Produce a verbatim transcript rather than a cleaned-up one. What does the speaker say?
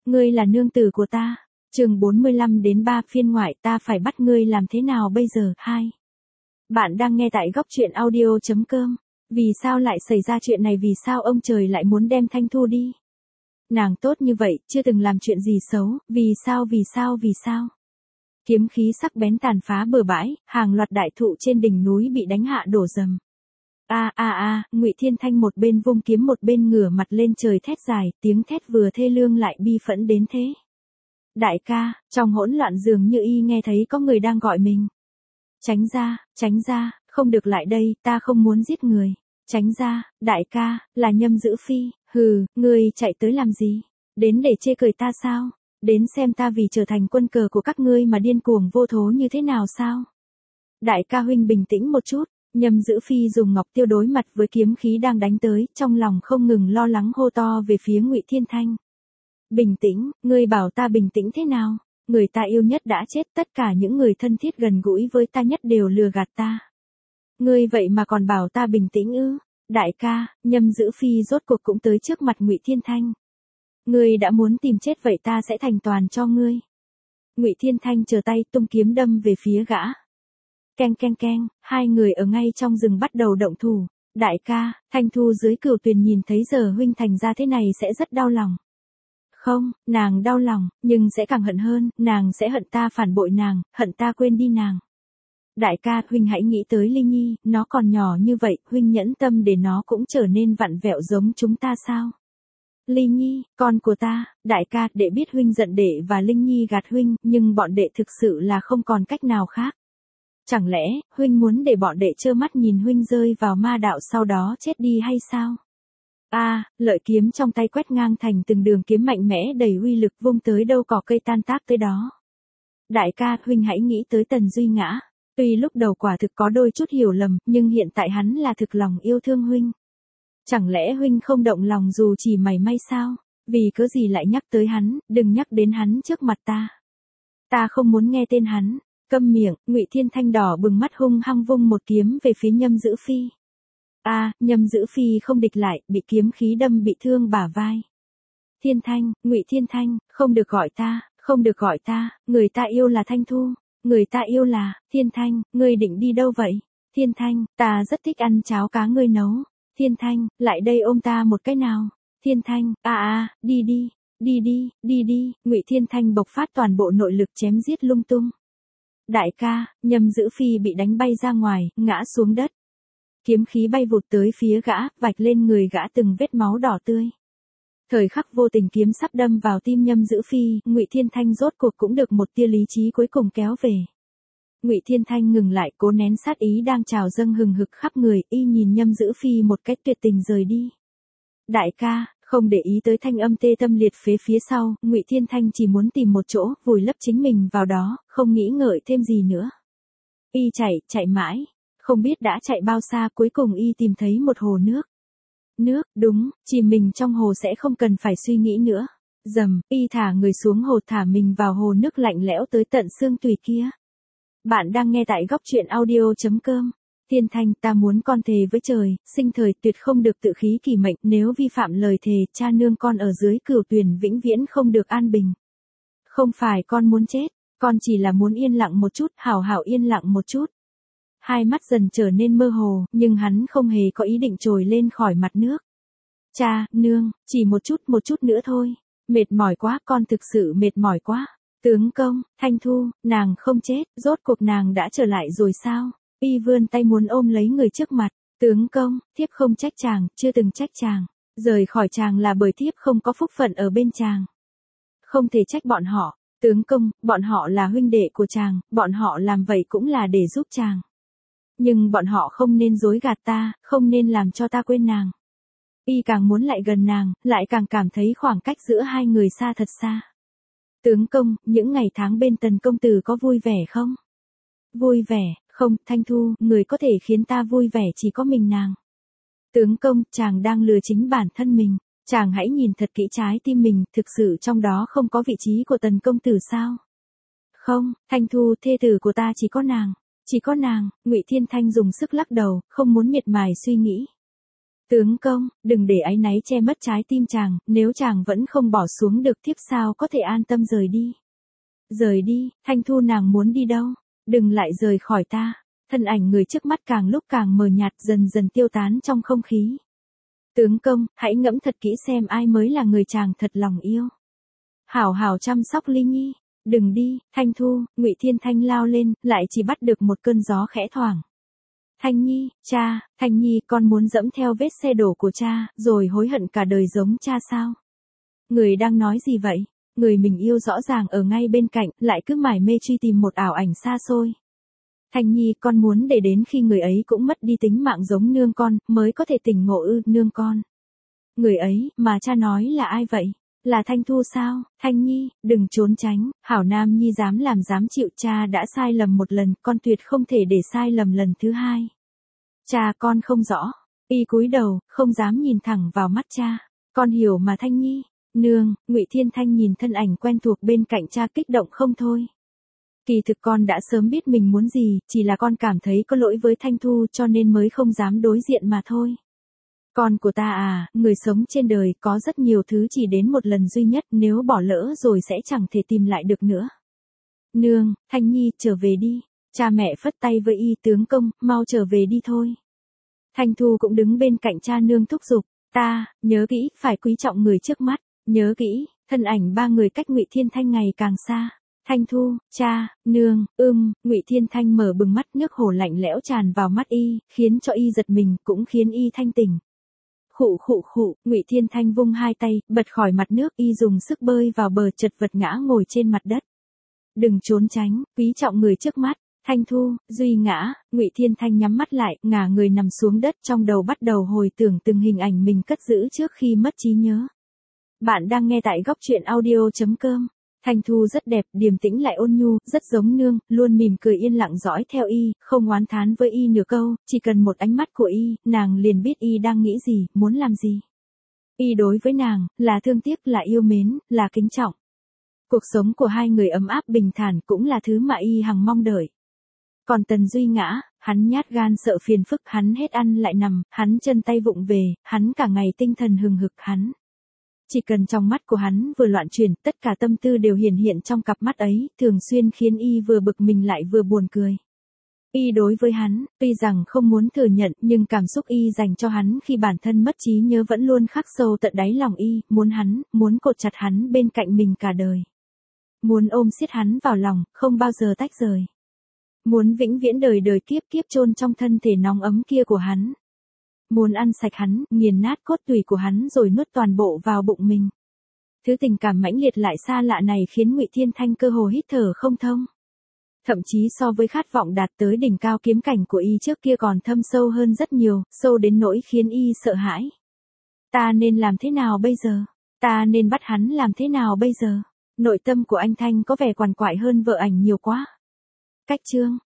ngươi là nương tử của ta. Chương bốn mươi lăm đến ba phiên ngoại, ta phải bắt ngươi làm thế nào bây giờ? hai. Bạn đang nghe tại góc truyện audio chấm com. Vì sao lại xảy ra chuyện này, vì sao ông trời lại muốn đem Thanh Thu đi? Nàng tốt như vậy, chưa từng làm chuyện gì xấu, vì sao vì sao vì sao? Kiếm khí sắc bén tàn phá bừa bãi, hàng loạt đại thụ trên đỉnh núi bị đánh hạ đổ rầm. A a a, Ngụy Thiên Thanh một bên vung kiếm một bên ngửa mặt lên trời thét dài, tiếng thét vừa thê lương lại bi phẫn đến thế. Đại ca, trong hỗn loạn dường như y nghe thấy có người đang gọi mình. Tránh ra, tránh ra, không được lại đây, ta không muốn giết người. Tránh ra, đại ca, là Nhâm Dữ Phi, hừ, ngươi chạy tới làm gì? Đến để chê cười ta sao? Đến xem ta vì trở thành quân cờ của các ngươi mà điên cuồng vô thố như thế nào sao? Đại ca huynh bình tĩnh một chút. Nhâm Dữ Phi dùng ngọc tiêu đối mặt với kiếm khí đang đánh tới, trong lòng không ngừng lo lắng hô to về phía Ngụy Thiên Thanh. Bình tĩnh, ngươi bảo ta bình tĩnh thế nào? Người ta yêu nhất đã chết, tất cả những người thân thiết gần gũi với ta nhất đều lừa gạt ta. Ngươi vậy mà còn bảo ta bình tĩnh ư? Đại ca, Nhâm Dữ Phi rốt cuộc cũng tới trước mặt Ngụy Thiên Thanh. Ngươi đã muốn tìm chết vậy ta sẽ thành toàn cho ngươi. Ngụy Thiên Thanh giơ tay tung kiếm đâm về phía gã. Keng keng keng, hai người ở ngay trong rừng bắt đầu động thủ. Đại ca, Thanh Thu dưới cửu tuyền nhìn thấy giờ huynh thành ra thế này sẽ rất đau lòng. Không, nàng đau lòng, nhưng sẽ càng hận hơn, nàng sẽ hận ta phản bội nàng, hận ta quên đi nàng. Đại ca, huynh hãy nghĩ tới Ly Nhi, nó còn nhỏ như vậy, huynh nhẫn tâm để nó cũng trở nên vặn vẹo giống chúng ta sao? Ly Nhi, con của ta, đại ca, đệ biết huynh giận đệ và Linh Nhi gạt huynh, nhưng bọn đệ thực sự là không còn cách nào khác. Chẳng lẽ, huynh muốn để bọn đệ trơ mắt nhìn huynh rơi vào ma đạo sau đó chết đi hay sao? A, à, lợi kiếm trong tay quét ngang thành từng đường kiếm mạnh mẽ đầy uy lực vung tới đâu cỏ cây tan tác tới đó. Đại ca, huynh hãy nghĩ tới Tần Duy Ngã. Tuy lúc đầu quả thực có đôi chút hiểu lầm, nhưng hiện tại hắn là thực lòng yêu thương huynh. Chẳng lẽ huynh không động lòng dù chỉ mảy may sao? Vì cớ gì lại nhắc tới hắn, đừng nhắc đến hắn trước mặt ta. Ta không muốn nghe tên hắn. Câm miệng, Ngụy Thiên Thanh đỏ bừng mắt hung hăng vung một kiếm về phía Nhâm Dữ Phi. A, à, Nhâm Dữ Phi không địch lại, bị kiếm khí đâm bị thương bả vai. Thiên Thanh, Ngụy Thiên Thanh, không được gọi ta, không được gọi ta, người ta yêu là Thanh Thu, người ta yêu là, Thiên Thanh, ngươi định đi đâu vậy? Thiên Thanh, ta rất thích ăn cháo cá ngươi nấu. Thiên Thanh, lại đây ôm ta một cái nào. Thiên Thanh, a à, a, à, đi đi, đi đi, đi đi, Ngụy Thiên Thanh bộc phát toàn bộ nội lực chém giết lung tung. Đại ca, Nhâm Dữ Phi bị đánh bay ra ngoài, ngã xuống đất. Kiếm khí bay vụt tới phía gã, vạch lên người gã từng vết máu đỏ tươi. Thời khắc vô tình kiếm sắp đâm vào tim Nhâm Dữ Phi, Ngụy Thiên Thanh rốt cuộc cũng được một tia lý trí cuối cùng kéo về. Ngụy Thiên Thanh ngừng lại, cố nén sát ý đang trào dâng hừng hực khắp người, y nhìn Nhâm Dữ Phi một cách tuyệt tình rời đi. Đại ca, không để ý tới thanh âm tê tâm liệt phế phía sau, Ngụy Thiên Thanh chỉ muốn tìm một chỗ, vùi lấp chính mình vào đó, không nghĩ ngợi thêm gì nữa. Y chạy, chạy mãi, không biết đã chạy bao xa, cuối cùng y tìm thấy một hồ nước. Nước, đúng, chìm mình trong hồ sẽ không cần phải suy nghĩ nữa. Dầm, y thả người xuống hồ, thả mình vào hồ nước lạnh lẽo tới tận xương tủy kia. Bạn đang nghe tại góc truyện audio chấm com. Thiên Thanh, ta muốn con thề với trời, sinh thời tuyệt không được tự khí kỳ mệnh, nếu vi phạm lời thề, cha nương con ở dưới cửu tuyền vĩnh viễn không được an bình. Không phải con muốn chết, con chỉ là muốn yên lặng một chút, hảo hảo yên lặng một chút. Hai mắt dần trở nên mơ hồ, nhưng hắn không hề có ý định trồi lên khỏi mặt nước. Cha, nương, chỉ một chút một chút nữa thôi. Mệt mỏi quá, con thực sự mệt mỏi quá. Tướng công, Thanh Thu, nàng không chết, rốt cuộc nàng đã trở lại rồi sao? Y vươn tay muốn ôm lấy người trước mặt. Tướng công, thiếp không trách chàng, chưa từng trách chàng. Rời khỏi chàng là bởi thiếp không có phúc phận ở bên chàng. Không thể trách bọn họ. Tướng công, bọn họ là huynh đệ của chàng, bọn họ làm vậy cũng là để giúp chàng. Nhưng bọn họ không nên dối gạt ta, không nên làm cho ta quên nàng. Y càng muốn lại gần nàng, lại càng cảm thấy khoảng cách giữa hai người xa thật xa. Tướng công, những ngày tháng bên Tần công tử có vui vẻ không? Vui vẻ, không, Thanh Thu, người có thể khiến ta vui vẻ chỉ có mình nàng. Tướng công, chàng đang lừa chính bản thân mình, chàng hãy nhìn thật kỹ trái tim mình, thực sự trong đó không có vị trí của Tần công tử sao? Không, Thanh Thu, thê tử của ta chỉ có nàng. Chỉ có nàng, Ngụy Thiên Thanh dùng sức lắc đầu, không muốn miệt mài suy nghĩ. Tướng công, đừng để áy náy che mất trái tim chàng, nếu chàng vẫn không bỏ xuống được thiếp sao có thể an tâm rời đi. Rời đi, Thanh Thu nàng muốn đi đâu? Đừng lại rời khỏi ta. Thân ảnh người trước mắt càng lúc càng mờ nhạt dần dần tiêu tán trong không khí. Tướng công, hãy ngẫm thật kỹ xem ai mới là người chàng thật lòng yêu. Hảo hảo chăm sóc Ly Nhi. Đừng đi, Thanh Thu, Ngụy Thiên Thanh lao lên, lại chỉ bắt được một cơn gió khẽ thoảng. Thanh Nhi, cha, Thanh Nhi con muốn dẫm theo vết xe đổ của cha, rồi hối hận cả đời giống cha sao? Người đang nói gì vậy? Người mình yêu rõ ràng ở ngay bên cạnh, lại cứ mải mê truy tìm một ảo ảnh xa xôi. Thanh Nhi con muốn để đến khi người ấy cũng mất đi tính mạng giống nương con, mới có thể tỉnh ngộ ư nương con. Người ấy, mà cha nói là ai vậy? Là Thanh Thu sao? Thanh Nhi, đừng trốn tránh, hảo nam nhi dám làm dám chịu, cha đã sai lầm một lần, con tuyệt không thể để sai lầm lần thứ hai. Cha con không rõ, y cúi đầu, không dám nhìn thẳng vào mắt cha. Con hiểu mà Thanh Nhi. Nương, Ngụy Thiên Thanh nhìn thân ảnh quen thuộc bên cạnh cha kích động không thôi. Kỳ thực con đã sớm biết mình muốn gì, chỉ là con cảm thấy có lỗi với Thanh Thu cho nên mới không dám đối diện mà thôi. Con của ta à, người sống trên đời có rất nhiều thứ chỉ đến một lần duy nhất, nếu bỏ lỡ rồi sẽ chẳng thể tìm lại được nữa. Nương, Thanh Nhi, trở về đi. Cha mẹ phất tay với y, tướng công, mau trở về đi thôi. Thanh Thu cũng đứng bên cạnh cha nương thúc giục, ta, nhớ kỹ, phải quý trọng người trước mắt, nhớ kỹ, thân ảnh ba người cách Ngụy Thiên Thanh ngày càng xa. Thanh Thu, cha, nương, ưm, Ngụy Thiên Thanh mở bừng mắt, nước hồ lạnh lẽo tràn vào mắt y, khiến cho y giật mình, cũng khiến y thanh tỉnh. Khụ khụ khụ, Ngụy Thiên Thanh vung hai tay, bật khỏi mặt nước, y dùng sức bơi vào bờ, chật vật ngã ngồi trên mặt đất. Đừng trốn tránh, quý trọng người trước mắt. Thanh Thu, Duy ngã, Ngụy Thiên Thanh nhắm mắt lại, ngả người nằm xuống đất, trong đầu bắt đầu hồi tưởng từng hình ảnh mình cất giữ trước khi mất trí nhớ. Bạn đang nghe tại góc truyện audio chấm com. Thanh Thu rất đẹp, điềm tĩnh lại ôn nhu, rất giống nương, luôn mỉm cười yên lặng dõi theo y, không oán thán với y nửa câu, chỉ cần một ánh mắt của y, nàng liền biết y đang nghĩ gì, muốn làm gì. Y đối với nàng, là thương tiếc, là yêu mến, là kính trọng. Cuộc sống của hai người ấm áp bình thản cũng là thứ mà y hằng mong đợi. Còn Tần Duy ngã, hắn nhát gan sợ phiền phức, hắn hết ăn lại nằm, hắn chân tay vụng về, hắn cả ngày tinh thần hừng hực, hắn. Chỉ cần trong mắt của hắn vừa loạn chuyển, tất cả tâm tư đều hiển hiện trong cặp mắt ấy, thường xuyên khiến y vừa bực mình lại vừa buồn cười. Y đối với hắn, tuy rằng không muốn thừa nhận, nhưng cảm xúc y dành cho hắn khi bản thân mất trí nhớ vẫn luôn khắc sâu tận đáy lòng y, muốn hắn, muốn cột chặt hắn bên cạnh mình cả đời. Muốn ôm siết hắn vào lòng, không bao giờ tách rời. Muốn vĩnh viễn đời đời kiếp kiếp chôn trong thân thể nóng ấm kia của hắn. Muốn ăn sạch hắn, nghiền nát cốt tủy của hắn rồi nuốt toàn bộ vào bụng mình. Thứ tình cảm mãnh liệt lại xa lạ này khiến Ngụy Thiên Thanh cơ hồ hít thở không thông. Thậm chí so với khát vọng đạt tới đỉnh cao kiếm cảnh của y trước kia còn thâm sâu hơn rất nhiều, sâu đến nỗi khiến y sợ hãi. Ta nên làm thế nào bây giờ? Ta nên bắt hắn làm thế nào bây giờ? Nội tâm của anh Thanh có vẻ quằn quại hơn vợ ảnh nhiều quá. Cách chương